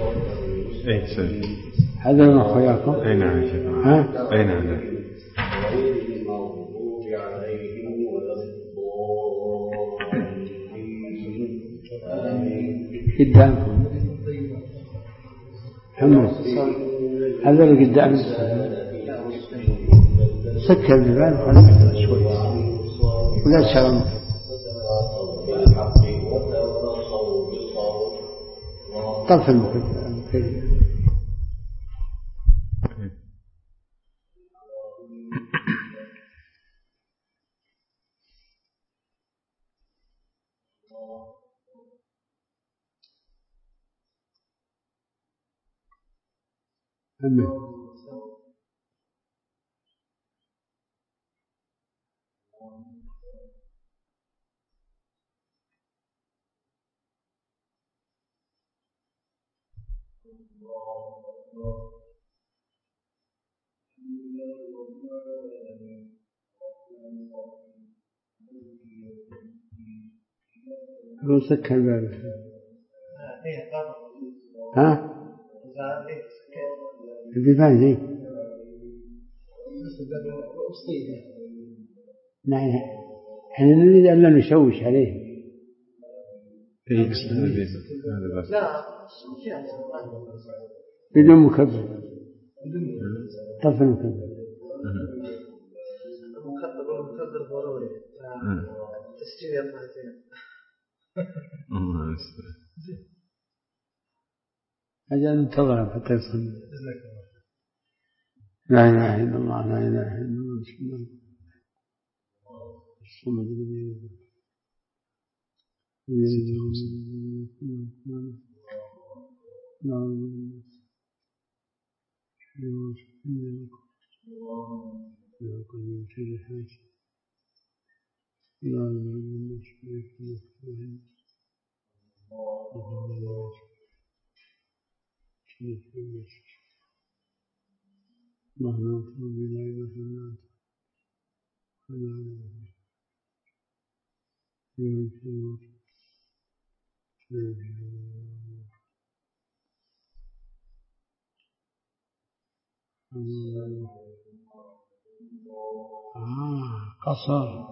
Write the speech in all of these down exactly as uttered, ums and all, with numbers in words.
اي سلام. هذا من أخوياكم؟ اي نعم يا شيخ. ها؟ اي نعم. قدامكم محمد هذا اللي قدام سكر البال خليه شوي ولا تشغل طرف المكتب. أمين. هو سكر الباب. ها؟ البيبان زي نعم. احنا نريد أن لا نشوش عليه. اي بس هذا بس لا بدون مكبر طرف المكبر المكبر والمكبر ضروري تسجيل يطلعتين. أجل انتظر حتى يصل. لا إله إلا الله لا إله إلا الله بسم الله الصمد الذي اللهم اغفر لي لا اله الا انت آه قصر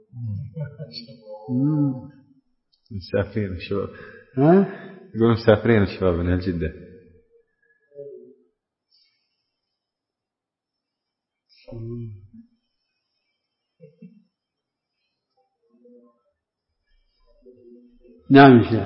مسافرين الشباب. ها؟ يقولون مسافرين الشباب من الجدة. نعم شيخ.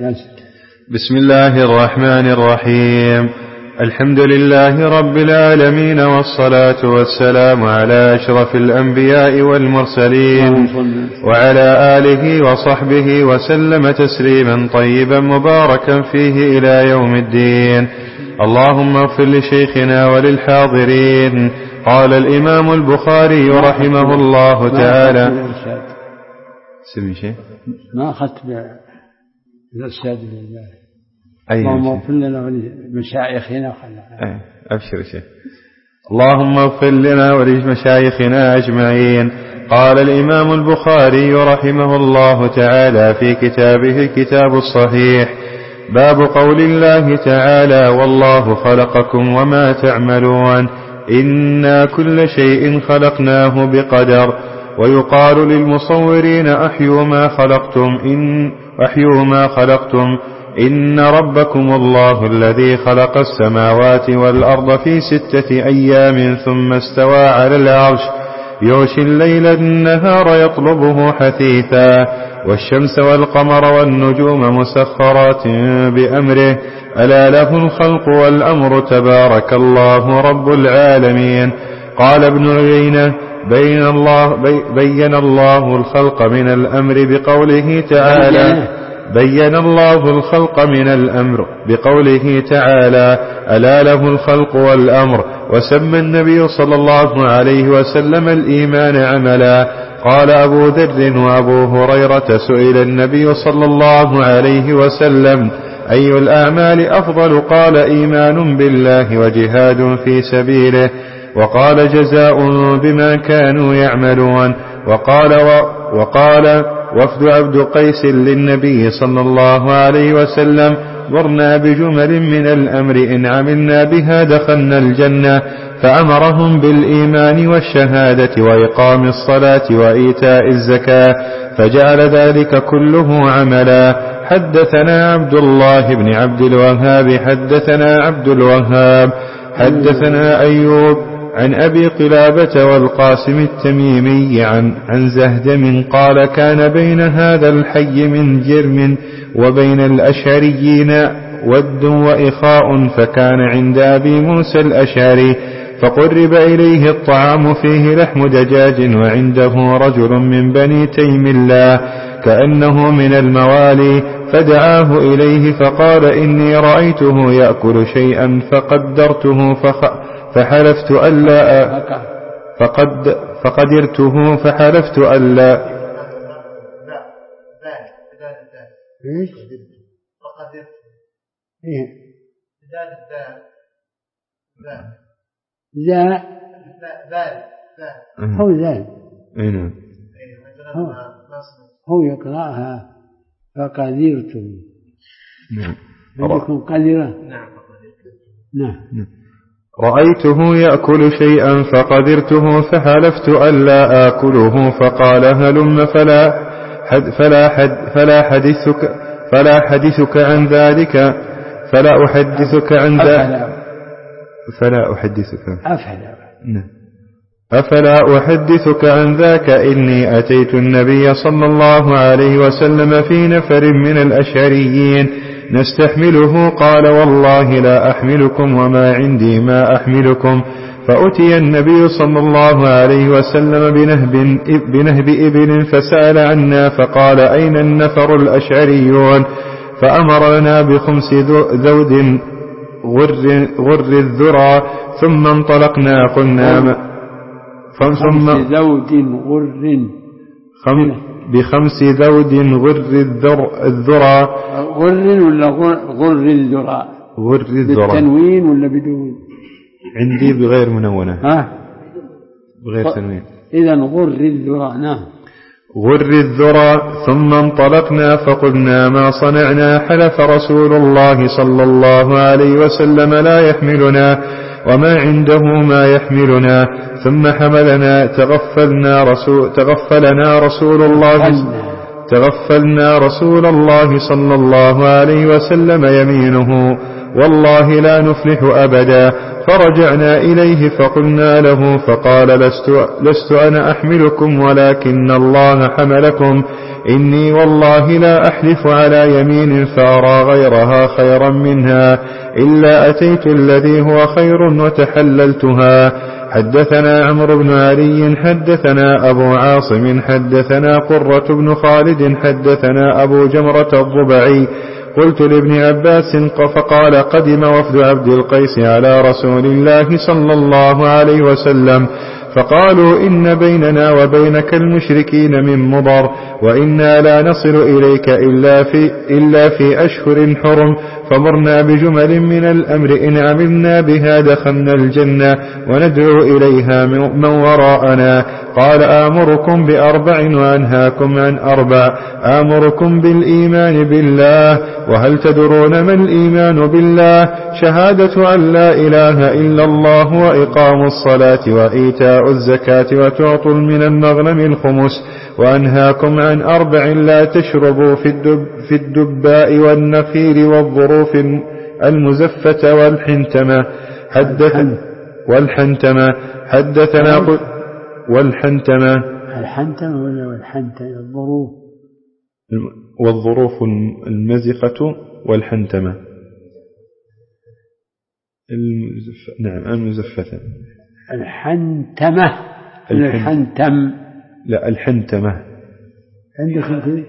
بسم الله الرحمن الرحيم. الحمد لله رب العالمين والصلاة والسلام على أشرف الأنبياء والمرسلين وعلى آله وصحبه وسلم تسليما طيبا مباركا فيه إلى يوم الدين. اللهم اغفر لشيخنا وللحاضرين. قال الإمام البخاري رحمه الله تعالى. سمي شيء ما أخذت بالإرشاد لله. أي اللهم اغفر لنا ولمشايخنا وخلنا. أبشر شيء. اللهم اغفر لنا ولمشايخنا أجمعين. قال الإمام البخاري رحمه الله تعالى في كتابه الكتاب الصحيح: باب قول الله تعالى: والله خلقكم وما تعملون إنا كل شيء خلقناه بقدر. ويقال للمصورين: أحيوا ما خلقتم إن أحيوا ما خلقتم إن ربكم الله الذي خلق السماوات والأرض في ستة أيام ثم استوى على العرش يغشي الليل النهار يطلبه حثيثا والشمس والقمر والنجوم مسخرات بأمره ألا له الخلق والأمر تبارك الله رب العالمين. قال ابن عيينة: بين الله بين الله الخلق من الأمر بقوله تعالى بين الله الخلق من الأمر بقوله تعالى ألا له الخلق والأمر. وسمى النبي صلى الله عليه وسلم الإيمان عملا. قال أبو ذر وأبو هريرة: سئل النبي صلى الله عليه وسلم: أي الأعمال أفضل؟ قال: إيمان بالله وجهاد في سبيله. وقال: جزاء بما كانوا يعملون. وقال و... وقال وفد عبد قيس للنبي صلى الله عليه وسلم: مرنا بجمل من الأمر إن عملنا بها دخلنا الجنة. فأمرهم بالإيمان والشهادة وإقام الصلاة وإيتاء الزكاة، فجعل ذلك كله عملا. حدثنا عبد الله بن عبد الوهاب حدثنا عبد الوهاب حدثنا أيوب عن أبي قلابة والقاسم التميمي عن, عن زهدم قال كان بين هذا الحي من جرم وبين الأشعريين ود وإخاء، فكان عند أبي موسى الأشعري فقرب إليه الطعام فيه لحم دجاج، وعنده رجل من بني تيم الله كأنه من الموالي، فدعاه إليه فقال إني رأيته يأكل شيئا فقدرته فخ فحلفت ألا فقد فقدرته فحلفت ألا ايش؟ ذا هو ذا هو يقرأها فقدرته. عندكم قدرة؟ نعم. رأيته يأكل شيئا فقدرته فحلفت ألا آكله، فقال هلم فلا حد فلا حد فلا حدثك فلا حدثك عن ذلك فلا أحدثك عن ذلك فلا أحدثك أفلا أفلا أحدثك عن ذاك إني أتيت النبي صلى الله عليه وسلم في نفر من الأشعريين نستحمله، قال والله لا أحملكم وما عندي ما أحملكم. فأتي النبي صلى الله عليه وسلم بنهب, بنهب إبل فسأل عنا فقال أين النفر الأشعريون؟ فأمرنا بخمس ذود غر, غر الذرى، ثم انطلقنا قلنا خمس ذود غر خم بخمس ذود غر الذرى. غر ولا غر الذرى؟ غر الذرى بالتنوين ولا بدون؟ عندي بغير منونة. ها بغير تنوين. إذن غر الذرى. نعم. غر الذرى. ثم انطلقنا فقلنا ما صنعنا؟ حلف رسول الله صلى الله عليه وسلم لا يحملنا وما عنده ما يحملنا. ثم حملنا تغفلنا رسول تغفلنا رسول الله تغفلنا رسول الله صلى الله عليه وسلم يمينه والله لا نفلح أبدا. فرجعنا إليه فقلنا له فقال لست, لست أنا أحملكم ولكن الله حملكم. إني والله لا أحلف على يمين فأرى غيرها خيرا منها إلا أتيت الذي هو خير وتحللتها. حدثنا عمرو بن علي حدثنا أبو عاصم حدثنا قرة بن خالد حدثنا أبو جمرة الضبعي قلت لابن عباس فقال قدم وفد عبد القيس على رسول الله صلى الله عليه وسلم فقالوا إن بيننا وبينك المشركين من مضر وإنا لا نصل إليك إلا في, إلا في أشهر حرم، فمرنا بجمل من الأمر إن عملنا بها دخلنا الجنة وندعو إليها من وراءنا. قال آمركم بأربع وأنهاكم عن أربع. آمركم بالإيمان بالله، وهل تدرون ما الإيمان بالله؟ شهادة أن لا إله إلا الله وإقام الصلاة وإيتاء الزكاة وتعطوا من المغنم الخمس. وأنهاكم عن أربع لا تشربوا في, الدب في الدباء والنخيل والظروف المزفة والحنتمة. حدث والحنتمة حدثنا والحنتمة الحنتمة ولا والحنتمة الظروف والظروف المزقة والحنتمة المزف... نعم المزفة. الحنتمة الحنتم لا الحنتمة عندك كذا.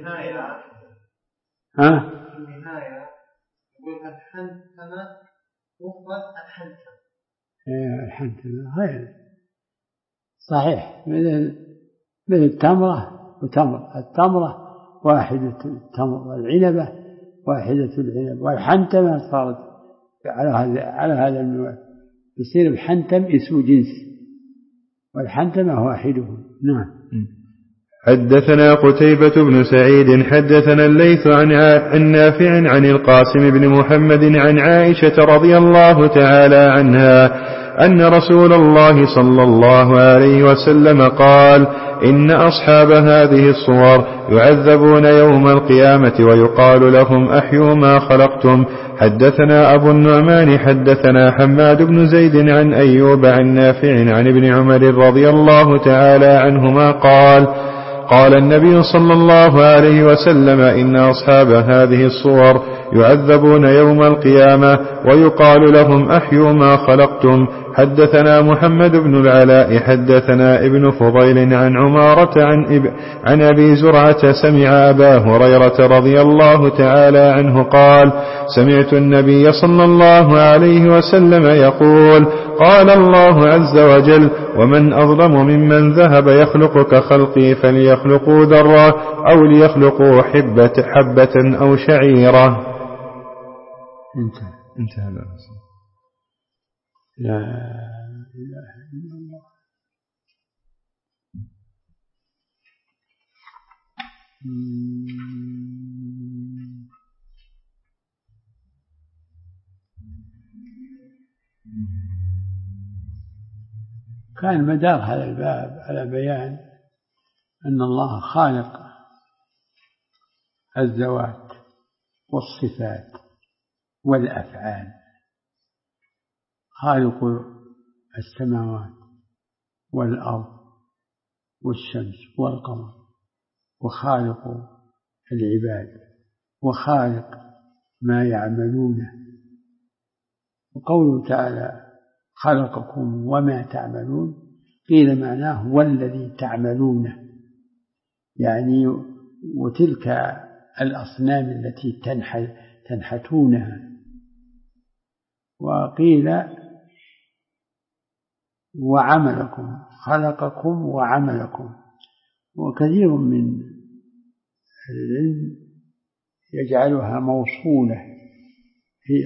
ها النهاية يقول الحنتمة مفرد الحنتم. ايه الحنتمة غير صحيح مثل مثل التمرة وتمر. التمرة واحدة التمر والعنبة واحدة العنب، والحنتمة صارت على هذا على هذا النوع يصير الحنتم اسم جنس والحنتمة واحده. نعم. حدثنا قتيبة بن سعيد حدثنا الليث عن, عن نافع عن القاسم بن محمد عن عائشة رضي الله تعالى عنها أن رسول الله صلى الله عليه وسلم قال: إن أصحاب هذه الصور يعذبون يوم القيامة ويقال لهم: أحيوا ما خلقتم. حدثنا أبو النعمان حدثنا حماد بن زيد عن أيوب عن نافع عن ابن عمر رضي الله تعالى عنهما قال: قال النبي صلى الله عليه وسلم: إن أصحاب هذه الصور يعذبون يوم القيامة ويقال لهم: أحيوا ما خلقتم. حدثنا محمد بن العلاء حدثنا ابن فضيل عن عمارة عن, إب... عن أبي زرعة سمع أبا هريرة رضي الله تعالى عنه قال: سمعت النبي صلى الله عليه وسلم يقول: قال الله عز وجل: ومن أظلم ممن ذهب يخلق كخلقي فليخلقوا ذرة أو ليخلقوا حبة, حبة أو شعيرة. انتهى انتهى الأسئلة. لا إله إلا الله. كان مدار هذا الباب على بيان أن الله خالق الذوات والصفات والأفعال، خالق السماوات والأرض والشمس والقمر، وخالق العباد، وخالق ما يعملونه. وقوله تعالى: خلقكم وما تعملون، قيل معناه والذي تعملونه، يعني وتلك الأصنام التي تنحتونها. وقيل وعملكم، خلقكم وعملكم. وكثير من العلم يجعلها موصولة، هي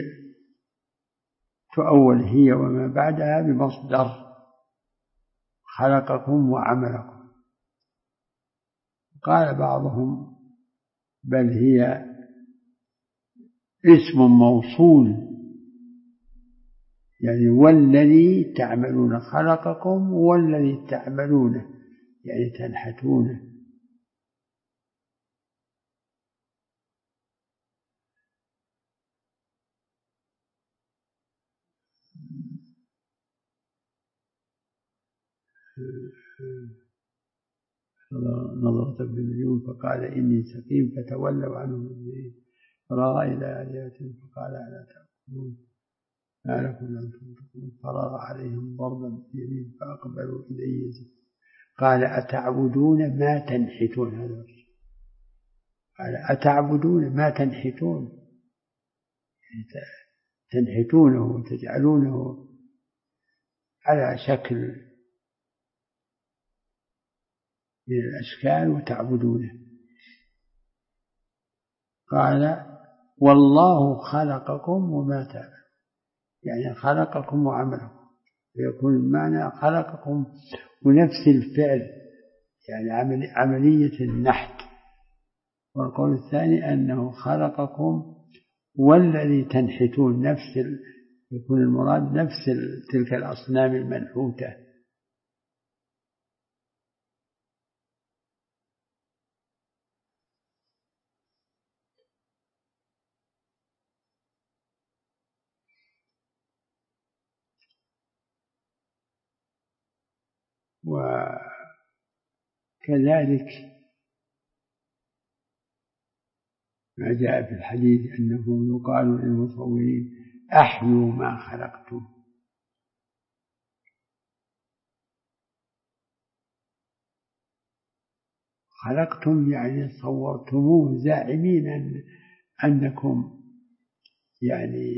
تؤول هي وما بعدها بمصدر خلقكم وعملكم. قال بعضهم بل هي اسم موصول، يعني والذي تعملون، خلقكم والذي تعملون يعني تنحتونه. نظرت ابن النجوم فقال: إني سقيم، فتولوا عنه مدبرين. فراغ إلى آلهتهم فقال: ألا تأكلون ما لكم لا تنطقون. فراغ عليهم ضربا باليمين فأقبلوا إليه زفا. قال: أتعبدون ما تنحتون. هذا قال: أتعبدون ما تنحتون، تنحتونه وتجعلونه على شكل من الأشكال وتعبدونه. قال: والله خلقكم وما تعملون، يعني خلقكم وعملكم، فيكون المعنى خلقكم ونفس الفعل، يعني عملية النحت. والقول الثاني أنه خلقكم والذي تنحتون، نفس ال... يكون المراد نفس ال... تلك الأصنام المنحوتة. وكذلك ما جاء في الحديث أنه يقال للمصورين: أحيوا ما خلقتم. خلقتم يعني صورتموه، زاعمين أن أنكم يعني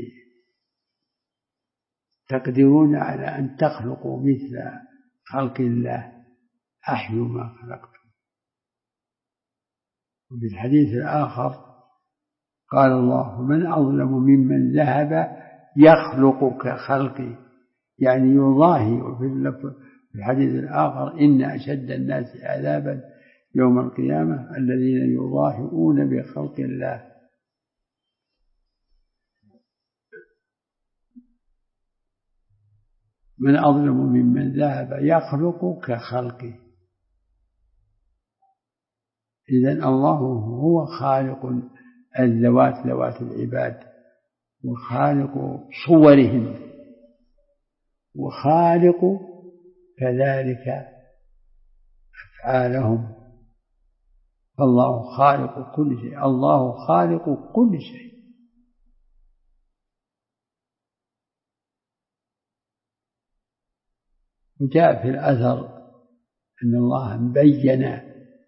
تقدرون على أن تخلقوا مثل خلق الله. أحيوا ما خلقتم. وفي الحديث الآخر قال الله: من أظلم ممن ذهب يخلق كخلقي، يعني يضاهي. وفي الحديث الآخر: إن أشد الناس عذابا يوم القيامة الذين يضاهئون بخلق الله. من أظلم ممن ذهب يخلق كخلقه. إذن الله هو خالق الذوات ذوات العباد، وخالق صورهم، وخالق كذلك أفعالهم. فالله خالق كل شيء، الله خالق كل شيء. وجاء في الأثر أن الله بين،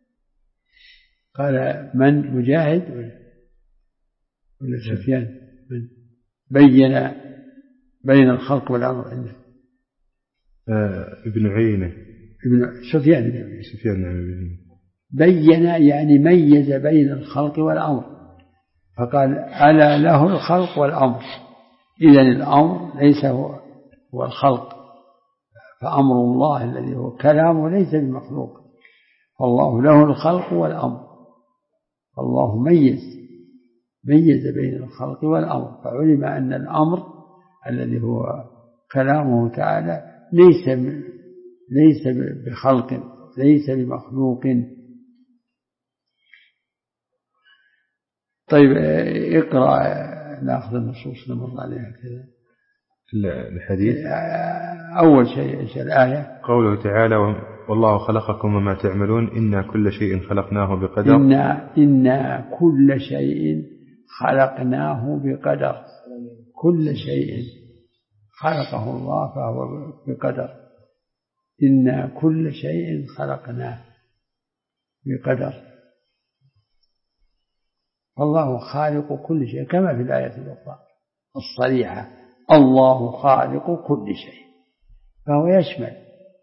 قال من مجاهد ولا سفيان، من بين بين الخلق والأمر عنده؟ آه ابن عيينة، ابن سفيان بن عيينة. سفيان بن عيينة بين يعني ميز بين الخلق والأمر، فقال ألا له الخلق والأمر. إذن الأمر ليس هو هو الخلق، فأمر الله الذي هو كلامه ليس بمخلوق، فالله له الخلق والأمر. الله ميز ميز بين الخلق والأمر، فعلم أن الأمر الذي هو كلامه تعالى ليس ليس بخلق، ليس بمخلوق. طيب اقرأ نأخذ النصوص نمر عليها كذا. الحديث أول شيء إيش الآية؟ قوله تعالى والله خلقكم وما تعملون إنا كل شيء خلقناه بقدر. إنا, إنا كل شيء خلقناه بقدر. كل شيء خلقه الله فهو بقدر. إنا كل شيء خلقناه بقدر. فالله خالق كل شيء كما في الآية الأخرى الصريحة الله خالق كل شيء، فهو يشمل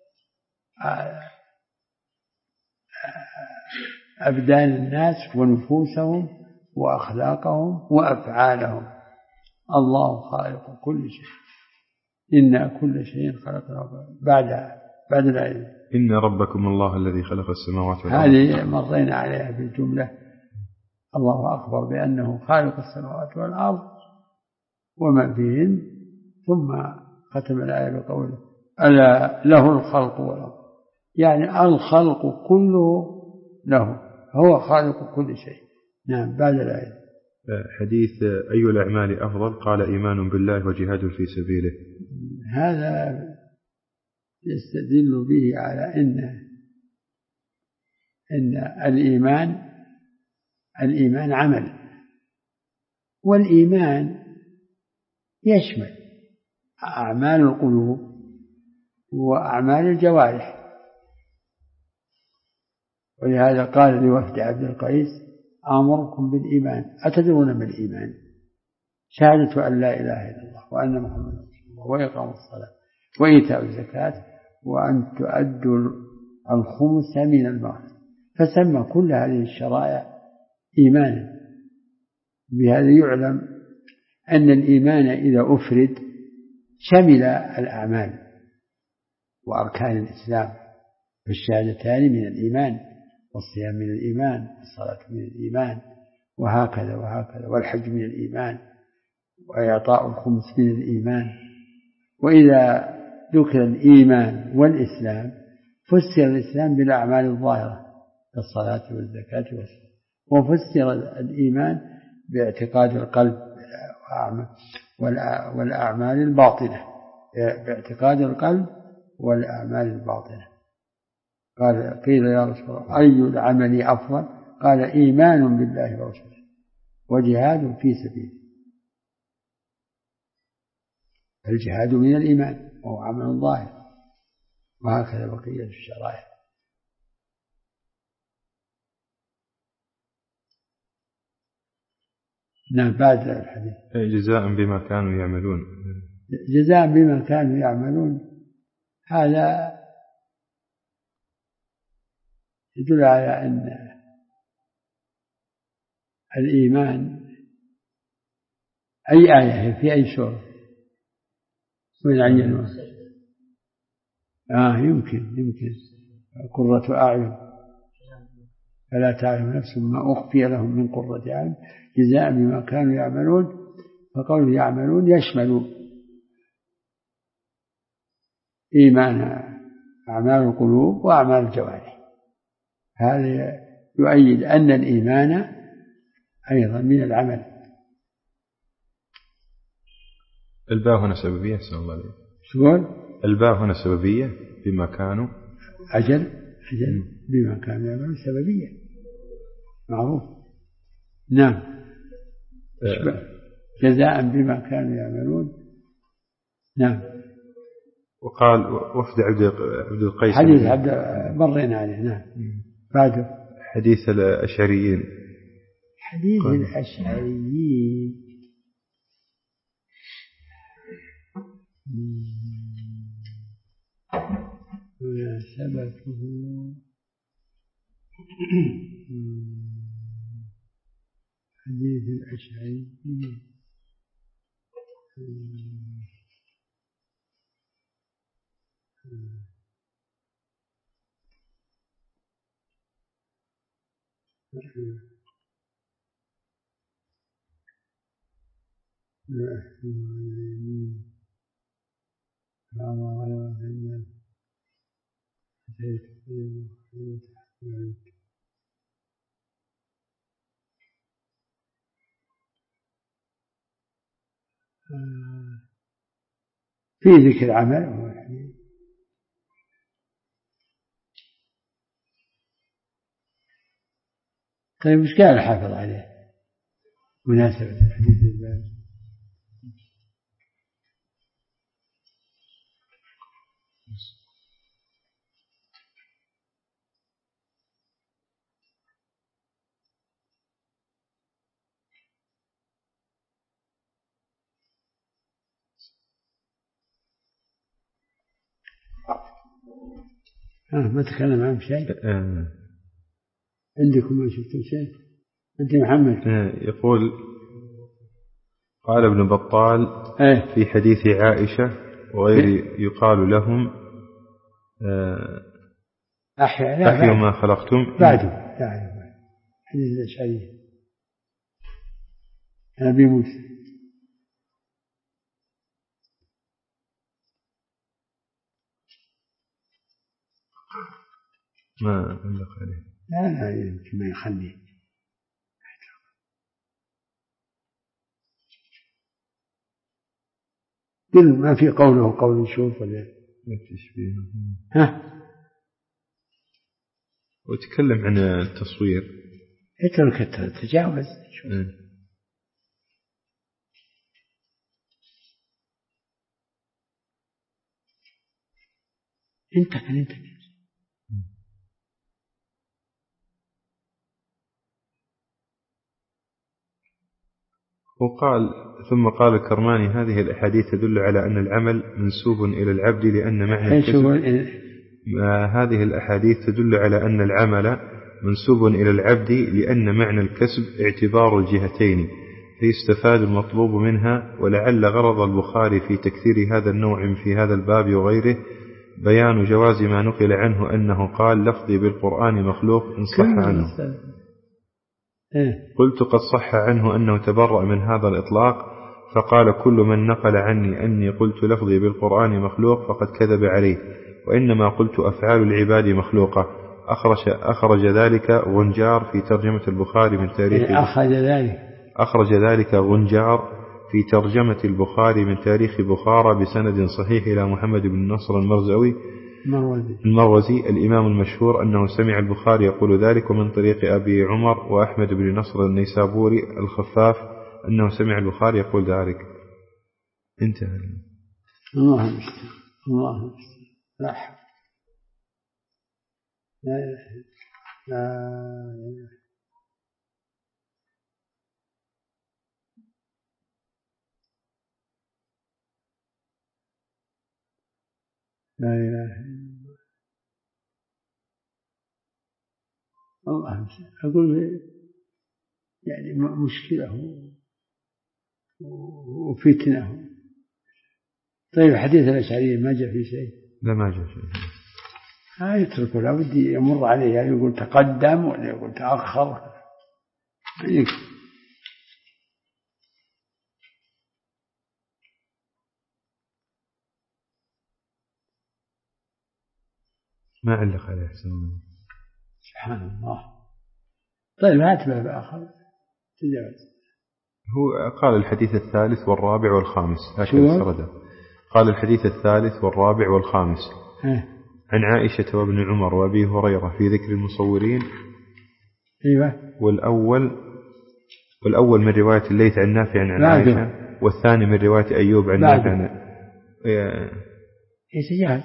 أبدان الناس ونفوسهم وأخلاقهم وأفعالهم. الله خالق كل شيء. إنا كل شيء خلقناه بعد بعد الآية إن ربكم الله الذي خلق السماوات والأرض. هذه مرينا عليها بالجملة. الله أخبر بأنه خالق السماوات والأرض وما فيهن، ثم ختم الآية بقوله ألا له الخلق والأمر، يعني الخلق كله له، هو خالق كل شيء. نعم. بعد الآية حديث أي الأعمال أفضل؟ قال إيمان بالله وجهاد في سبيله. هذا يستدل به على أن أن الإيمان الإيمان عمل، والإيمان يشمل أعمال القلوب وأعمال الجوارح. ولهذا قال لوفد عبد القيس آمركم بالإيمان، أتدرون ما الإيمان؟ شهادة أن لا إله إلا الله وأن محمد رسول الله وإقام الصلاة وإيتاء الزكاة وأن تؤدوا الخمس من المغنم. فسمى كل هذه الشرائع إيمانا. بهذا يعلم أن الإيمان إذا أفرد شمل الأعمال وأركان الإسلام، فالشهادتان من الإيمان، والصيام من الإيمان، والصلاة من الإيمان، وهكذا وهكذا، والحج من الإيمان، وإعطاء الخمس من الإيمان. وإذا ذكر الإيمان والإسلام فسر الإسلام بالأعمال الظاهرة كالصلاة والزكاة والصلاة، وفسر الإيمان باعتقاد القلب والأعمال الباطنة، باعتقاد القلب والأعمال الباطنة. قال قيل يا رسول الله أي العمل أفضل؟ قال إيمان بالله ورسوله وجهاد في سبيله. الجهاد من الإيمان وهو عمل ظاهر، وهكذا بقية الشرائع. نعم. بعد الحديث جزاء بما كانوا يعملون. جزاء بما كانوا يعملون، هذا يدل على أن الإيمان أي آية في أي سورة من عين آه يمكن يمكن قرة أعين فلا تعلم نفس ما أخفي لهم من قرة أعين جزاء بما كانوا يعملون. فقوله يعملون يشمل إيمان أعمال القلوب وأعمال الجوارح. هذا يؤيد أن الإيمان أيضا من العمل. الباء هنا سببية. سلام الله عليه. شقول الباء هنا سببية بما كانوا أجل أجل بما كانوا يعملون سببية معروف. نعم. أه. جزاء بما كانوا يعملون. نعم. وقال وفد عبد القيس حديث عبد مرينا عليه. نعم. بعده حديث الأشعريين. حديث الأشعريين مناسبته حديث الأشعريين في ذكر عمل. طيب مش قال الحافظ عليه مناسبة الحديث الباب؟ آه ما تكلم عن شيء. آه. عندكم ما شفتوا شيء أنت محمد؟ آه. يقول قال ابن بطال آه. في حديث عائشة وغير يقال لهم آه. أحيا أحيا ما خلقتم. بعده بعده حديث الأشعري أبي موسى. ما علق عليه. لا لا يمكن ما يخلي قل ما في قوله قول شوف ولا تشبيه. ها وتكلم عن التصوير. اترك تجاوز. م. انتقل انتقل. وقال ثم قال الكرماني هذه الأحاديث تدل على أن العمل منسوب إلى العبد لأن معنى الكسب. هذه الأحاديث تدل على أن العمل منسوب إلى العبد لأن معنى الكسب اعتبار الجهتين فيستفاد المطلوب منها. ولعل غرض البخاري في تكثير هذا النوع في هذا الباب وغيره بيان جواز ما نقل عنه أنه قال لفظي بالقرآن مخلوق إن صح عنه. قلت قد صح عنه أنه تبرأ من هذا الإطلاق فقال كل من نقل عني أني قلت لفظي بالقرآن مخلوق فقد كذب عليه وإنما قلت أفعال العباد مخلوقة. أخرج, أخرج ذلك غنجار في ترجمة البخاري من تاريخ أخرج ذلك أخرج ذلك غنجار في ترجمة البخاري من تاريخ بخارى بسند صحيح إلى محمد بن نصر المرزوي المروزي الإمام المشهور أنه سمع البخاري يقول ذلك. ومن طريق أبي عمر وأحمد بن نصر النيسابوري الخفاف أنه سمع البخاري يقول ذلك. انتهى. الله المستعان. الله المستعان. لا حول لا لا لا إله إلا الله. الله أقول يعني مشكلة وفتنة. طيب حديث الأشعري ما جاء في شيء. لا ما جاء شيء. لا يترك، لا بدي يمر عليه، يعني يقول تقدم ولا يقول تأخر. ما علق عليه سبحان الله. طيب هات باب آخر تجاوز. هو قال الحديث الثالث والرابع والخامس هكذا سرده. قال الحديث الثالث والرابع والخامس اه. عن عائشة وابن عمر وأبي هريرة في ذكر المصورين. ايوه. والأول والأول من رواية الليث عن نافع عن عائشة، والثاني من رواية أيوب عن نافع عن ايش جاهز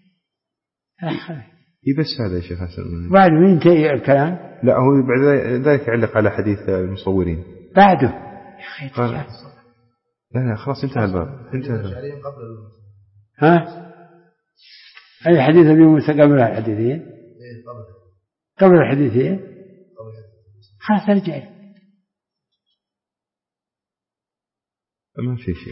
اي بس هذا يا شيخ حسن. بعد من ينتهي الكلام؟ لا هو بعد ذلك يعلق على حديث المصورين بعده يا اخي. لا لا خلاص انتهى الباب، انتهى الباب. ها أي حديث أبي موسى قبل الحديثين؟ قبل الحديثين خلاص ارجع. ما في شيء.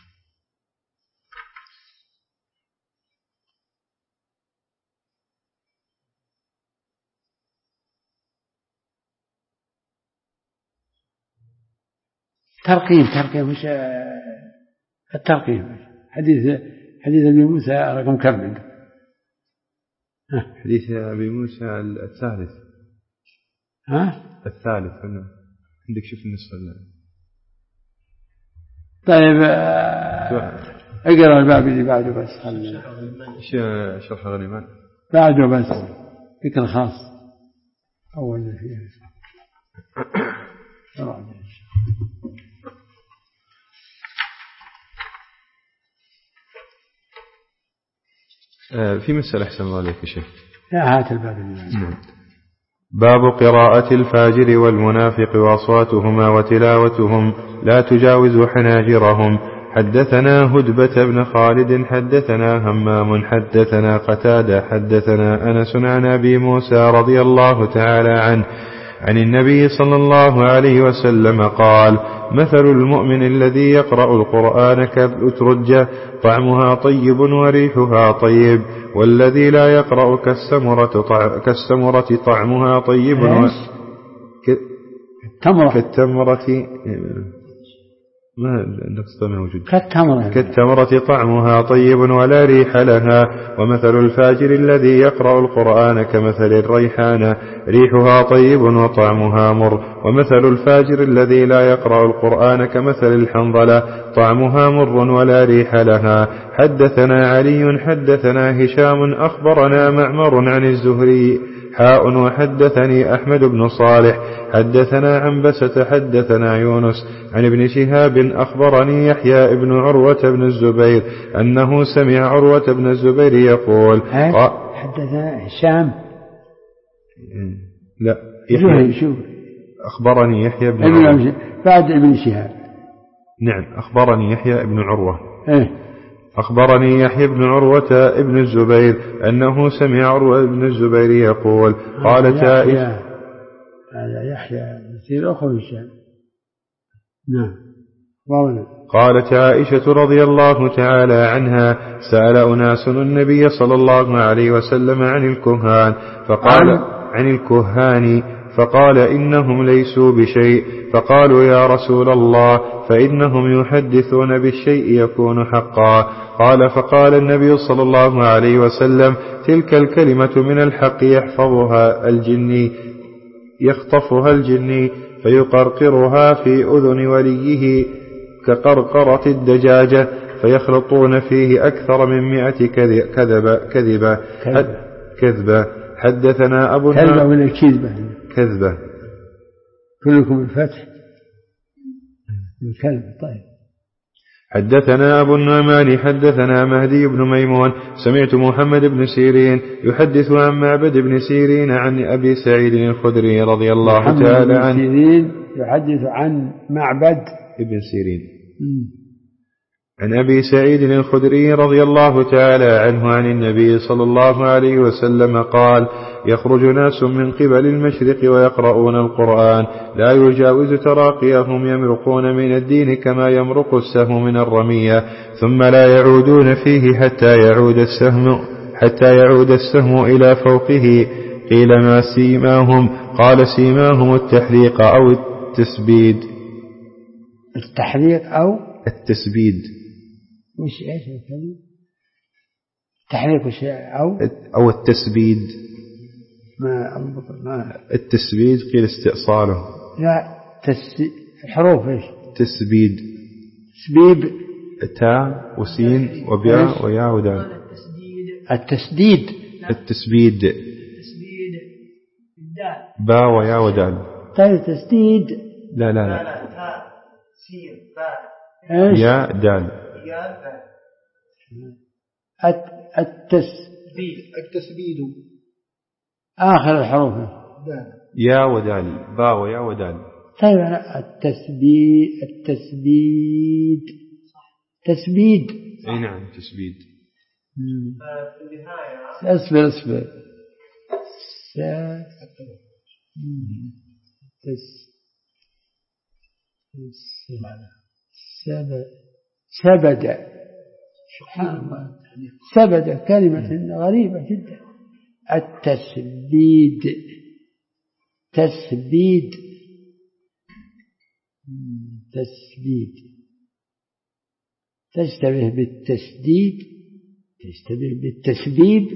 ترقيم ترقيم مش الترقيم. حديث حديث أبي موسى رقم كم عنده؟ حديث أبي موسى الثالث. ها الثالث عندك شوف النسخة. طيب اقرأ الباب اللي بعده بس. شرح الغنيمان بعده بس ذكر خاص أول فيه. في مسألة أحسن الله عليك يا شيخ. لا هات الباب اللي باب قراءة الفاجر والمنافق وأصواتهما وتلاوتهم لا تجاوز حناجرهم. حدثنا هدبة بن خالد حدثنا همام حدثنا قتادة حدثنا أنس عن أبي موسى رضي الله تعالى عنه عن النبي صلى الله عليه وسلم قال: مثل المؤمن الذي يقرأ القرآن كالأترجة طعمها طيب وريحها طيب، والذي لا يقرأ كالسمرة, طع... كالسمرة طعمها طيب و... ك... كالتمرة ما نقصد موجود كالتمرة كالتمرة طعمها طيب ولا ريح لها. ومثل الفاجر الذي يقرأ القرآن كمثل الريحانة ريحها طيب وطعمها مر. ومثل الفاجر الذي لا يقرأ القرآن كمثل الحنظلة طعمها مر ولا ريح لها. حدثنا علي حدثنا هشام أخبرنا معمر عن الزهري حاء وحدثني أحمد بن صالح حدثنا عنبسة حدثنا يونس عن ابن شهاب أخبرني يحيى بن عروة بن الزبير أنه سمع عروة بن الزبير يقول حدثنا هشام لا يحيى أخبرني يحيى بن عروة بعد ابن شهاب. نعم أخبرني يحيى بن عروة إيه؟ أخبرني يحيى بن عروة ابن الزبير أنه سمع عروة بن الزبير يقول قالت عائشة هذا يحيى يصير أخو هشام. نعم. قالت عائشة رضي الله تعالى عنها: سأل أناس النبي صلى الله عليه وسلم عن الكهان فقال عن الكهان فقال إنهم ليسوا بشيء. فقالوا: يا رسول الله فإنهم يحدثون بالشيء يكون حقا. قال: فقال النبي صلى الله عليه وسلم: تلك الكلمة من الحق يحفظها الجني يخطفها الجني فيقرقرها في أذن وليه كقرقرة الدجاجة فيخلطون فيه أكثر من مئة كذبة كذبة كذبة. حدثنا أبو كذبة ولا كذبة؟ كذبة كلكم الفتح الكلب. طيب. حدثنا أبو النعمان حدثنا مهدي بن ميمون سمعت محمد بن سيرين يحدث عن معبد بن سيرين عن أبي سعيد الخدري رضي الله تعالى عنه. محمد بن سيرين يحدث عن معبد ابن سيرين م. عن أبي سعيد الخدري رضي الله تعالى عنه عن النبي صلى الله عليه وسلم قال: يخرج ناس من قبل المشرق ويقرؤون القرآن لا يجاوز تراقيهم يمرقون من الدين كما يمرق السهم من الرمية ثم لا يعودون فيه حتى يعود السهم حتى يعود السهم إلى فوقه. قيل ما سيماهم؟ قال سيماهم التحليق أو التسبيد. التحليق أو التسبيد. وش إيش الكلمة؟ تحليق وش أو أو التسبيد. ما أضبط ما التسبيد قيل استئصاله. لا تس الحروف إيش؟ تسبيد. تسبيب. تاء وسين وبياء وياء ودال. التسديد. التسبيد. التسديد الدال. باء وياء ودال. طيب تسديد. لا لا لا لا. لا تاء سين باء إيش؟ ياء دال. يا دال. الت التسبيد. التسبيد آخر الحروف دال. ياء ودال. باء وياء ودال. طيب أنا التسبيد التسبيد تسبيد. أي نعم تسبيد. في النهاية أصبر أصبر س تس سبد سبد سبحان الله سبد كلمة غريبة جدا. التسبيد تسبيد تسبيد تشتبه بالتسديد تشتبه بالتسبيب.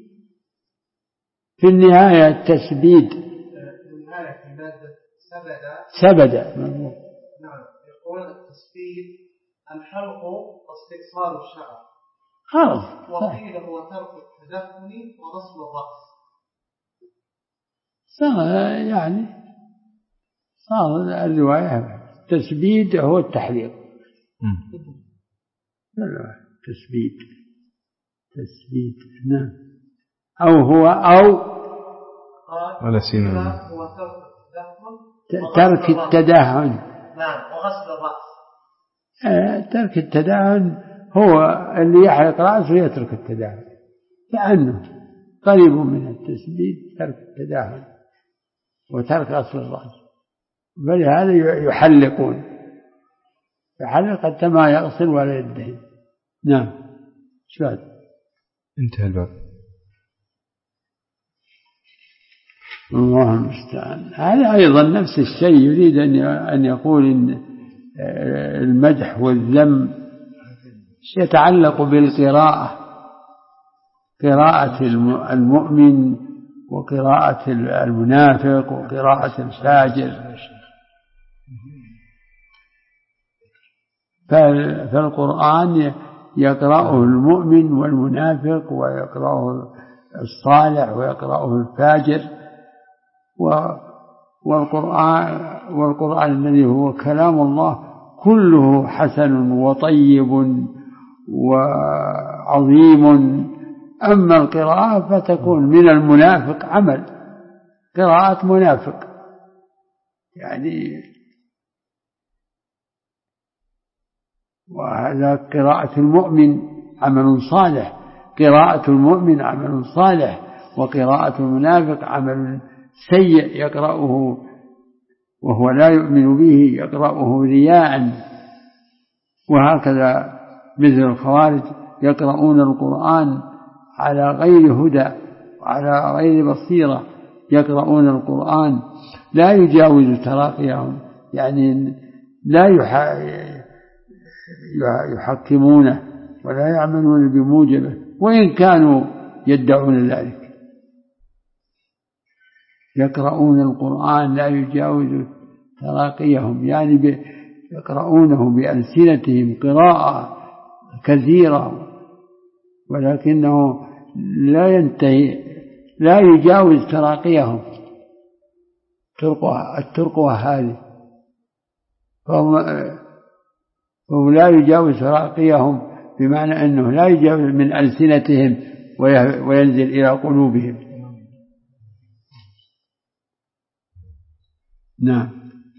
في النهاية التسبيد في النهاية في مادة سبد. سبد. نعم يقول التسبيد الحلق واستئصال الشعر. خلاص. وقيل هو ترك التدخل وغسل الرأس. صار يعني صار الرواية التسبيد هو التحليق. تسبيد تسبيد نعم. أو هو أو على سينا هو ترك ترك التدهن. نعم وغسل الرأس. آه ترك التدهن هو اللي يحلق رأسه يترك التدهن لأنه قريب من التسبيد ترك التدهن وترك غسل الرأس. فلهذا يحلقون يحلق حتى ما يغسل ولا يدهن. نعم شاهد. انتهى الباب. الله المستعان. هذا أيضا نفس الشيء يريد أن يقول إن المدح والذم يتعلق بالقراءة قراءة المؤمن وقراءة المنافق وقراءة الفاجر. فالقرآن يقرأه المؤمن والمنافق ويقرأه الصالح ويقرأه الفاجر. والقرآن والقرآن الذي هو كلام الله كله حسن وطيب وعظيم. أما القراءة فتكون من المنافق عمل قراءة منافق يعني. وهذا قراءة المؤمن عمل صالح قراءة المؤمن عمل صالح وقراءة المنافق عمل سيء يقرأه وهو لا يؤمن به يقرأه رياء. وهكذا مثل الخوارج يقرؤون القرآن على غير هدى وعلى غير بصيرة. يقرؤون القرآن لا يجاوز تراقيهم يعني لا يحكمونه ولا يعملون بموجبه وإن كانوا يدعون ذلك. يقرؤون القرآن لا يجاوز تراقيهم يعني يقرؤونه بألسنتهم قراءة كثيرة ولكنه لا ينتهي لا يجاوز تراقيهم. الترقوة هذه فهم, فهم لا يجاوز تراقيهم بمعنى أنه لا يجاوز من ألسنتهم وينزل إلى قلوبهم. نعم.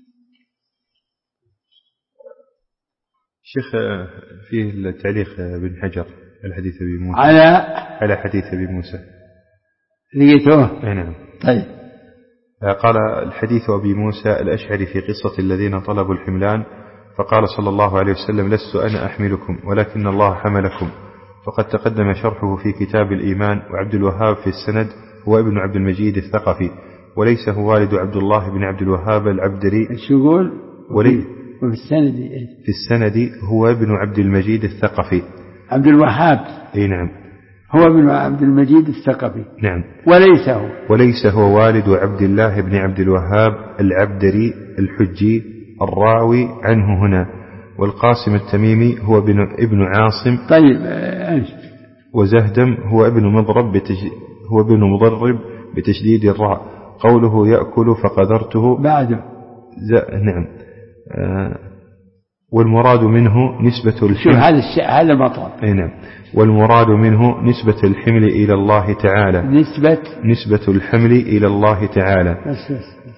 شيخ فيه التعليق بن حجر الحديث أبي موسى على على حديث أبي موسى لقيته. نعم. طيب. قال الحديث أبي موسى الأشعري في قصة الذين طلبوا الحملان فقال صلى الله عليه وسلم لست أنا أحملكم ولكن الله حملكم فقد تقدم شرحه في كتاب الإيمان. وعبد الوهاب في السند هو ابن عبد المجيد الثقفي، وليس هو والد عبد الله بن عبد الوهاب العبدري. شو يقول؟ ولي وفي السند في السند هو ابن عبد المجيد الثقفي. عبد الوهاب اي نعم، هو ابن عبد المجيد الثقفي. نعم. وليس هو وليس هو والد عبد الله بن عبد الوهاب العبدري الحجي الراوي عنه هنا. والقاسم التميمي هو ابن ابن عاصم. طيب ايش؟ وزهدم هو ابن مضرب بتج... هو ابن مضرب بتشديد الراء. قوله يأكل فقدرته بعده ز... نعم. آه... والمراد منه نسبة الحمل. شوف هذا الشيء هذا مطلب. اي نعم. والمراد منه نسبة الحمل إلى الله تعالى. نسبة نسبة الحمل إلى الله تعالى. بس بس بس.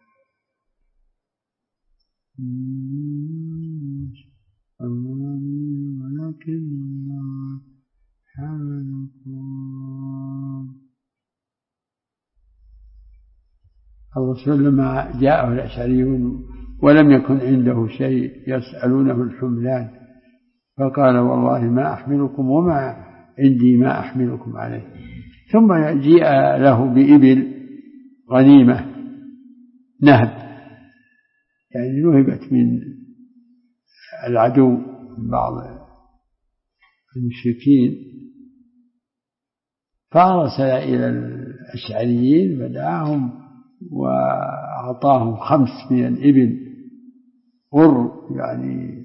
ولكن الله حملكم. الرسول لما جاءه الأشعريون ولم يكن عنده شيء يسألونه الحملان، فقال والله ما أحملكم وما عندي ما أحملكم عليه. ثم جيء له بإبل غنيمة نهب، يعني نهبت من العدو من بعض المشركين، فأرسل إلى الأشعريين فدعاهم وأعطاهم خمس من الإبل غر، يعني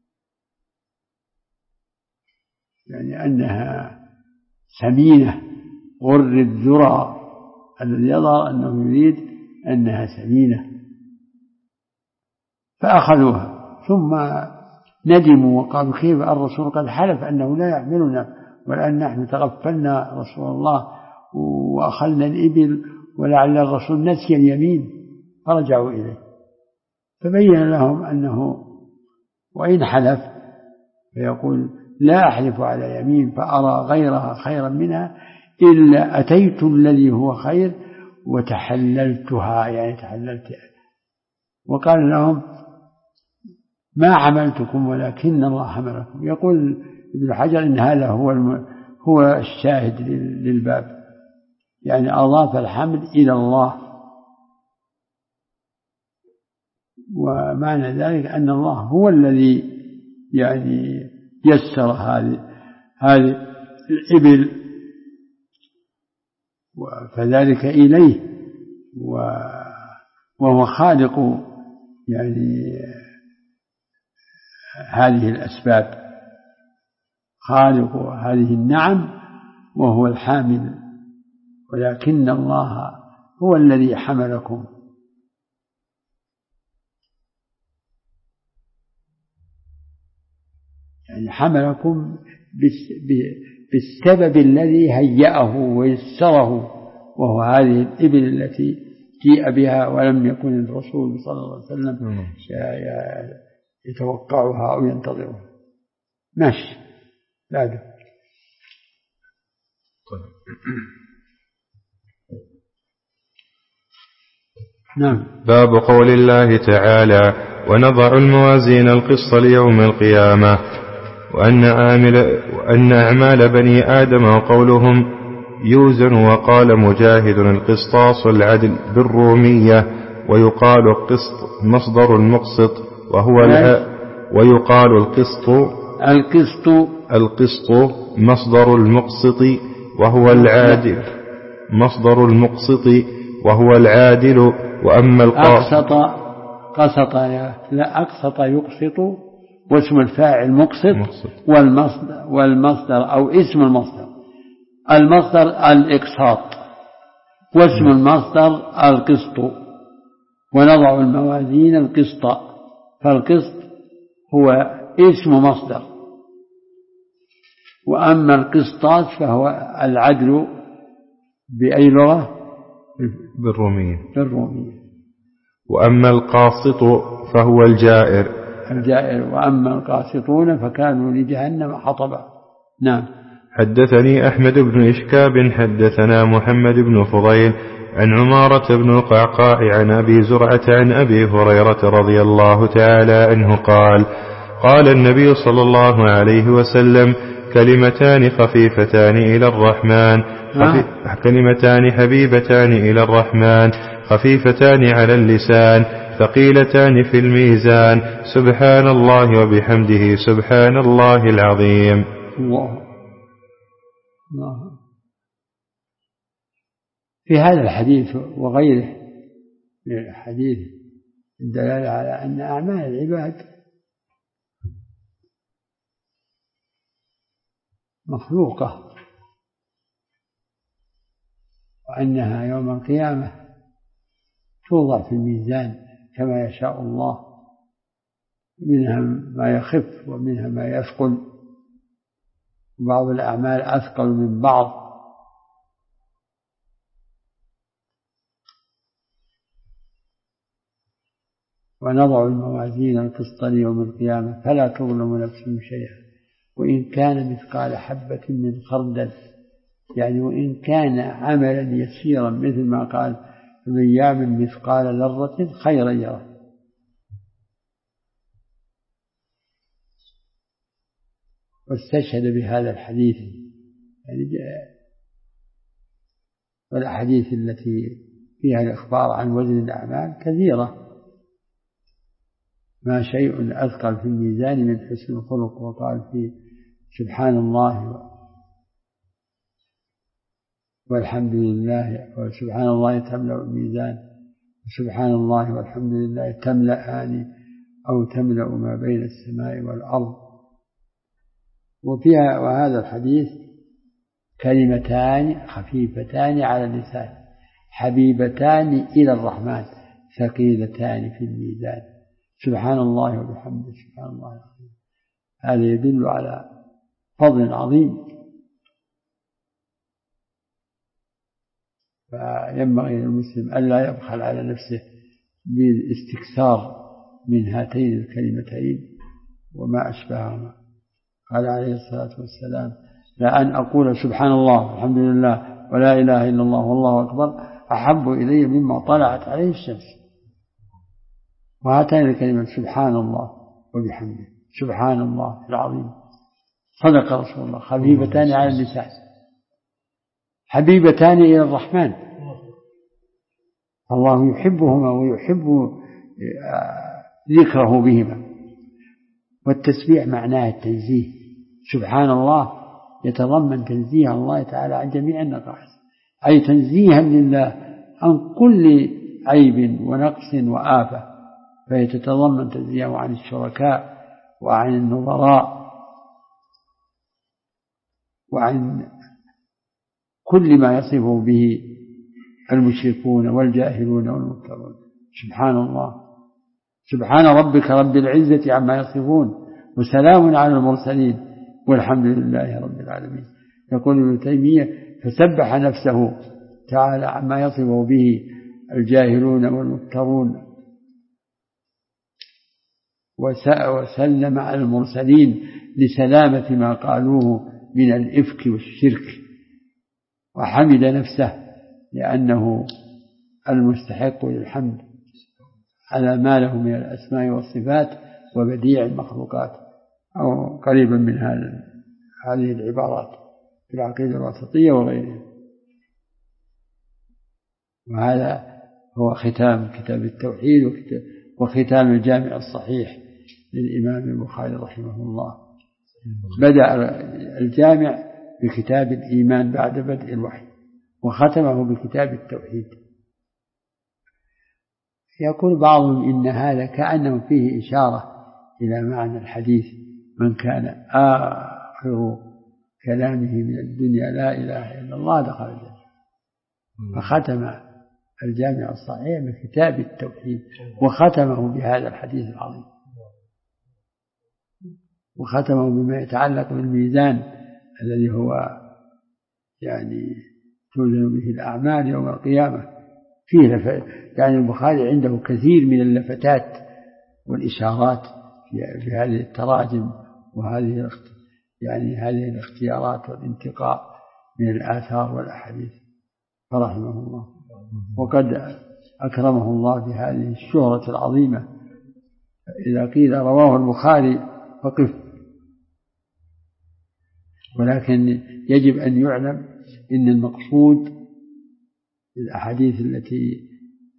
يعني أنها سمينة، غر الذرى الذي يظهر أنه يريد أنها سمينة، فأخذوها. ثم ندموا وقالوا كيف الرسول قد حلف أنه لا يحملنا، والآن نحن تغفلنا رسول الله وأخذنا الإبل ولعل الرسول نسي اليمين. فرجعوا إليه فبين لهم أنه وإن حلف فيقول لا أحلف على يمين فأرى غيرها خيرا منها إلا أتيت الذي هو خير وتحللتها، يعني تحللتها. وقال لهم ما عملتكم ولكن الله حملكم. يقول ابن حجر إن هذا هو هو الشاهد للباب، يعني أضاف الحمل إلى الله، ومعنى ذلك أن الله هو الذي يعني يسر هذه هذه الإبل، فذلك إليه، وهو خالق يعني هذه الأسباب، خالق هذه النعم وهو الحامل، ولكن الله هو الذي حملكم. يعني حملكم بالسبب الذي هيأه ويسره، وهو هذه الإبل التي جيء بها ولم يكن الرسول صلى الله عليه وسلم يتوقعها أو ينتظرها. ماشي بعده. نعم. باب قول الله تعالى ونضع الموازين القسط ليوم القيامة، وأن, وأن أعمال بني آدم وقولهم يوزن. وقال مجاهد القسطاس العدل بالرومية، ويقال القسط مصدر المقسط وهو الع... ويقال القسط القسط القسط مصدر المقسط وهو العادل مصدر المقسط وهو العادل. وأما القسط قسط لا أقسط يقسط، واسم الفاعل مقسط، والمصدر والمصدر أو اسم المصدر المصدر الإقساط، واسم المصدر القسط. ونضع الموازين القسط، فالقسط هو اسم مصدر. وأما القسطاس فهو العدل بأي لغة؟ بالرومية. بالرومية. وأما القاسط فهو الجائر الجائر. وأما القاسطون فكانوا لجهنم حطبا. نعم. حدثني أحمد بن إشكاب حدثنا محمد بن فضيل عن عمارة بن القعقاع عن أبي زرعة عن أبي هريرة رضي الله تعالى عنه قال قال النبي صلى الله عليه وسلم كلمتان خفيفتان إلى الرحمن خفي... كلمتان حبيبتان إلى الرحمن خفيفتان على اللسان ثقيلتان في الميزان سبحان الله وبحمده سبحان الله العظيم. الله الله. في هذا الحديث وغيره من الحديث الدلالة على أن أعمال العباد مخلوقة وأنها يوم القيامة توضع في الميزان كما يشاء الله، منها ما يخف ومنها ما يثقل، وبعض الأعمال أثقل من بعض. ونضع الموازين القسط ليوم القيامة فلا تظلم نفس شيئا وإن كان مثقال حبة من خردل، يعني وإن كان عملا يسيرا مثل ما قال فمن يعمل مثقال ذرة خيرا يره. واستشهد بهذا الحديث يعني والأحاديث التي فيها الإخبار عن وزن الأعمال كثيرة، ما شيء أثقل في الميزان من حسن الخلق. وقال في سبحان الله والحمد لله وسبحان الله تملأ الميزان وسبحان الله والحمد لله تملأان أو تملأ ما بين السماء والأرض. وفيها وهذا الحديث كلمتان خفيفتان على اللسان حبيبتان إلى الرحمن ثقيلتان في الميزان سبحان الله وبحمده سبحان الله العظيم. هذا يدل على فضل عظيم، فينبغي للمسلم ألا يبخل على نفسه بالاستكثار من هاتين الكلمتين وما أشبههما. قال عليه الصلاة والسلام لأن أقول سبحان الله والحمد لله ولا إله إلا الله والله أكبر أحب إلي مما طلعت عليه الشمس. وهاتين الكلمة سبحان الله وبحمده سبحان الله العظيم صدق رسول الله خفيفتان على اللسان حبيبتان إلى الرحمن، الله يحبهما ويحب ذكره بهما. والتسبيح معناه التنزيه، سبحان الله يتضمن تنزيه الله تعالى عن جميع النقائص، أي تنزيها لله عن كل عيب ونقص وآفة، فهي تتضمن تنزيهه عن الشركاء وعن النظراء وعن كل ما يصفه به المشركون والجاهلون والمفترون. سبحان الله سبحان ربك رب العزة عما يصفون وسلام على المرسلين والحمد لله رب العالمين. يقول ابن تيمية فسبح نفسه تعالى عما يصفه به الجاهلون والمفترون وسلم على المرسلين لسلامة ما قالوه من الإفك والشرك، وحمد نفسه لأنه المستحق للحمد على ما له من الأسماء والصفات وبديع المخلوقات، أو قريبا من هذه العبارات في العقيدة الواسطية وغيرها. وهذا هو ختام كتاب التوحيد وختام الجامع الصحيح للإمام البخاري رحمه الله. بدأ الجامع بكتاب الإيمان بعد بدء الوحي وختمه بكتاب التوحيد. يقول بعضهم إن هذا كأنه فيه إشارة إلى معنى الحديث من كان آخر كلامه من الدنيا لا إله إلا الله دخل الجنة، فختم الجامع الصحيح بكتاب التوحيد وختمه بهذا الحديث العظيم، وختمه بما يتعلق بالميزان الذي هو يعني توزن به الأعمال يوم القيامة. فيه لف... يعني البخاري عنده كثير من اللفتات والإشارات في هذه التراجم وهذه يعني هذه الاختيارات والانتقاء من الآثار والأحاديث فرحمه الله. وقد أكرمه الله بهذه الشهرة العظيمة. إذا قيل رواه البخاري فقف، ولكن يجب أن يعلم إن المقصود الأحاديث التي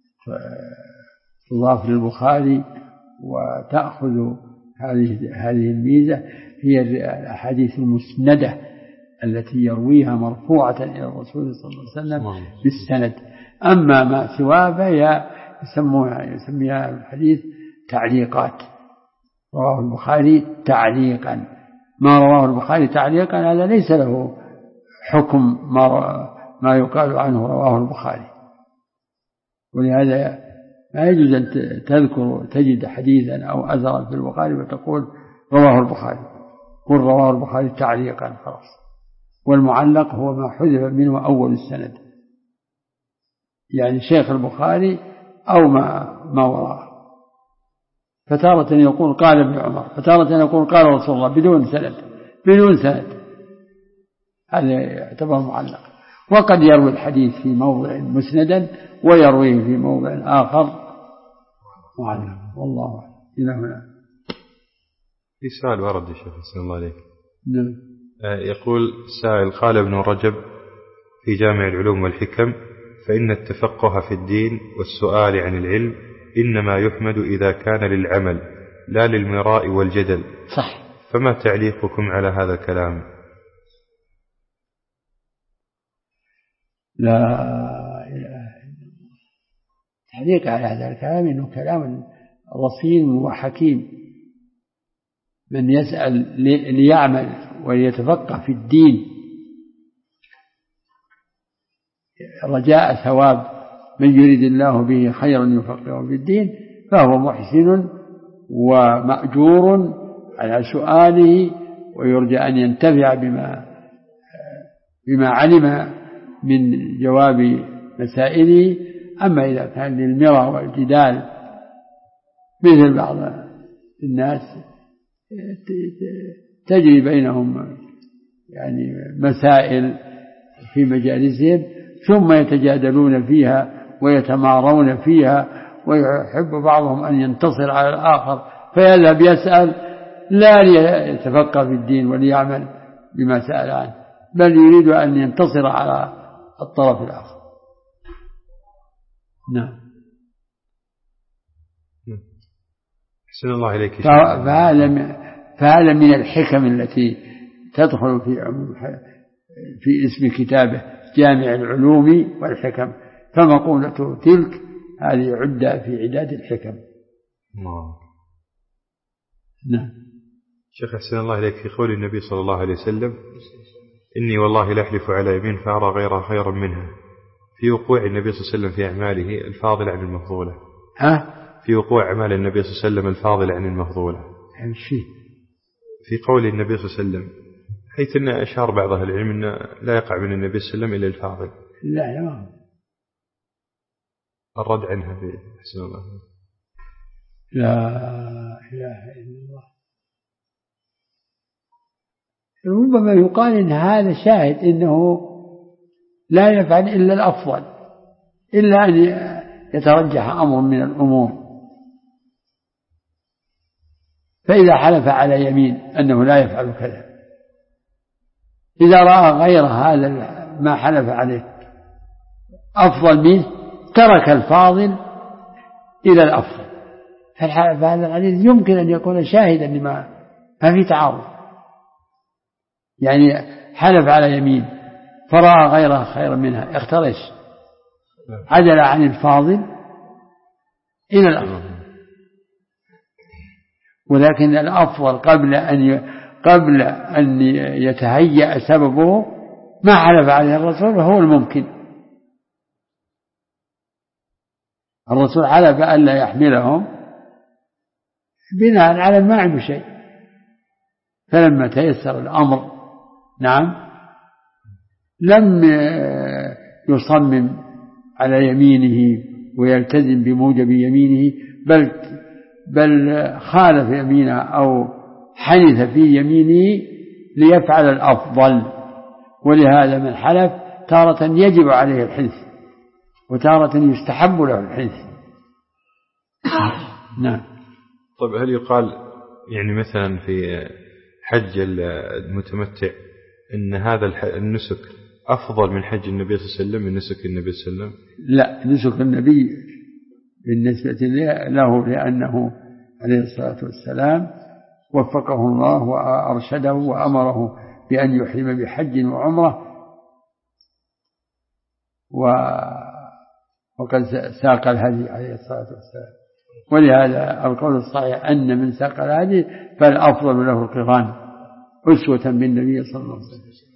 تضاف للبخاري وتأخذ هذه هذه الميزة هي الأحاديث المسندة التي يرويها مرفوعة إلى الرسول صلى الله عليه وسلم بالسند. أما ما سواه فهي يسموها يسميها الحديث تعليقات، رواه البخاري تعليقا. ما رواه البخاري تعليقا هذا ليس له حكم ما ما يقال عنه رواه البخاري، ولهذا ما يجوز أن تذكر تجد حديثا أو أثرا في البخاري وتقول رواه البخاري، قل رواه البخاري تعليقا خلاص. والمعلق هو ما حذف منه أول السند، يعني شيخ البخاري أو ما ما وراءه. فتارة يقول قال ابن عمر، فتارة يقول قال رسول الله بدون سند بدون سند، هذا يعتبر معلق. وقد يروي الحديث في موضع مسندا ويرويه في موضع آخر معلق، والله أعلم. إلى هنا في سؤال ورد يا شيخ حسن الله عليك. نعم. يقول السائل: قال ابن رجب في جامع العلوم والحكم: فإن التفقه في الدين والسؤال عن العلم إنما يحمد إذا كان للعمل لا للمراء والجدل. صح. فما تعليقكم على هذا الكلام؟ لا إله إلا الله. تعليق على هذا الكلام إنه كلام رصين وحكيم. من يسأل ليعمل ويتفقه في الدين رجاء ثواب من يريد الله به خيرا يفقهه في الدين فهو محسن ومأجور على سؤاله، ويرجى أن ينتفع بما بما علم من جواب مسائله. أما إذا كان للمرى والجدال مثل بعض الناس تجري بينهم يعني مسائل في مجالسهم ثم يتجادلون فيها ويتمارون فيها، ويحب بعضهم أن ينتصر على الآخر فيذهب يسأل لا ليتفقه في الدين وليعمل بما سأل عنه، بل يريد أن ينتصر على الطرف الآخر. نعم. حسن الله إليك. فهذا من الحكم التي تدخل في في اسم كتابه جامع العلوم والحكم، فمقولته تلك هذه عدة في عداد الحكم. نعم. شيخ حسن الله إليك، في قول النبي صلى الله عليه وسلم: إني والله لأحلف على يمين فأرى غيرها خيرا منها، في وقوع النبي صلى الله عليه وسلم في أعماله الفاضلة عن المفضولة. ها؟ في وقوع أعمال النبي صلى الله عليه وسلم الفاضلة عن المفضولة. شيء. في قول النبي صلى الله عليه وسلم، حيث أن أشار بعض أهل العلم أن لا يقع من النبي صلى الله عليه وسلم إلا الفاضل. لا لا. الرد عنها في حسن الله. لا إله إلا الله. ربما يقال إن هذا شاهد إنه لا يفعل إلا الأفضل، إلا أن يترجح أمر من الأمور، فإذا حلف على يمين أنه لا يفعل كذا، إذا رأى غير هذا ما حلف عليه أفضل منه ترك الفاضل إلى الأفضل. فالحلف هذا الحديث يمكن أن يكون شاهدا لما ما في تعارض، يعني حلف على يمين فرأى غيرها خيرا منها اخترش عدل عن الفاضل إلى الأفضل. ولكن الأفضل قبل أن قبل أن يتهيأ سببه ما حلف عليه الرسول وهو الممكن. الرسول حلف ألا يحملهم بناء على ما عنده شيء، فلما تيسر الأمر نعم لم يصمم على يمينه ويلتزم بموجب يمينه، بل بل خالف يمينه أو حنث في يمينه ليفعل الأفضل. ولهذا من حلف تارة يجب عليه الحنث وتارة يستحب له الحنث. نعم. طيب هل يقال يعني مثلا في حج المتمتع إن هذا النسك أفضل من حج النبي صلى الله عليه وسلم من نسك النبي صلى الله عليه وسلم؟ لا، نسك النبي بالنسبة له لأنه عليه الصلاة والسلام وفقه الله وأرشده وأمره بأن يحرم بحج وعمرة، وقد ساق الهدي عليه الصلاة والسلام. ولهذا القول الصحيح أن من ساق الهدي فالأفضل له القران أسوة بالنبي صلى الله عليه وسلم.